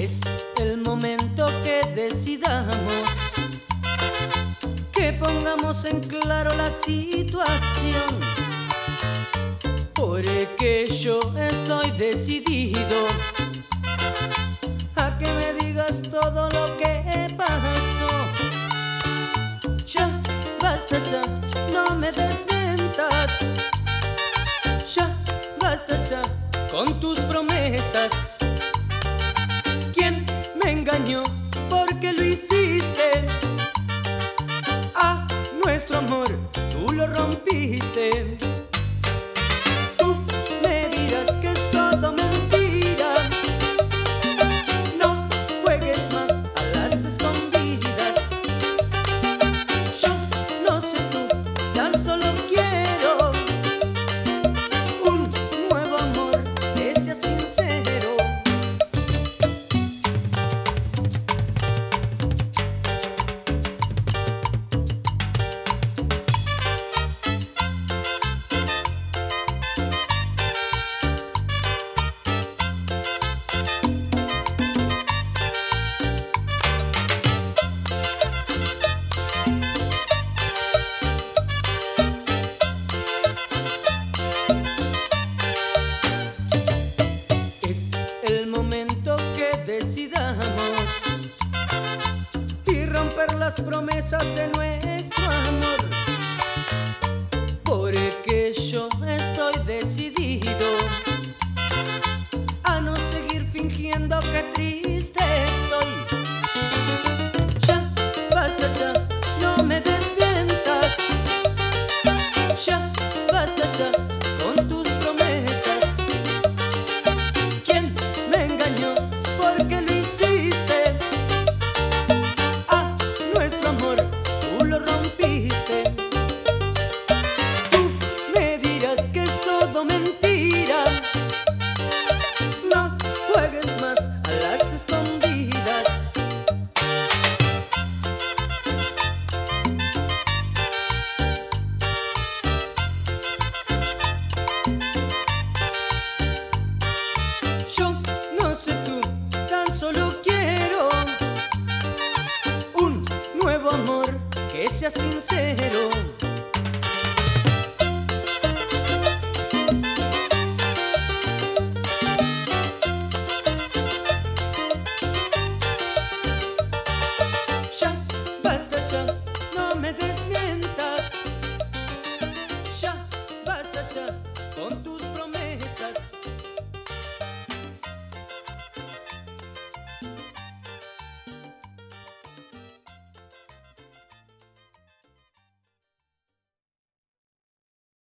Es el momento que decidamos, que pongamos en claro la situación, porque yo estoy decidido a que me digas todo lo que pasó. Ya, basta ya, no me desmientas. Ya, basta ya, con tus promesas. ¿Quién me engañó? ¿Por qué lo hiciste? A nuestro amor tú lo rompiste. Tú me dirás que es todo mentira. No juegues más a las escondidas. Yo no sé tú, tan solo quiero un nuevo amor que sea sincero. Es el momento que decidamos y romper las promesas de nuestro amor, porque yo estoy decidido a no seguir fingiendo que triste estoy. Ya, basta ya, no me desmientas. Ya, basta ya, con tus promesas. ¿Quién me engañó? ¿Por qué lo hiciste? A nuestro amor tú lo rompiste. Tú me dirás que es todo mentira. No juegues más a las escondidas. Yo no sé tú, tan solo quiero un nuevo amor que sea sincero.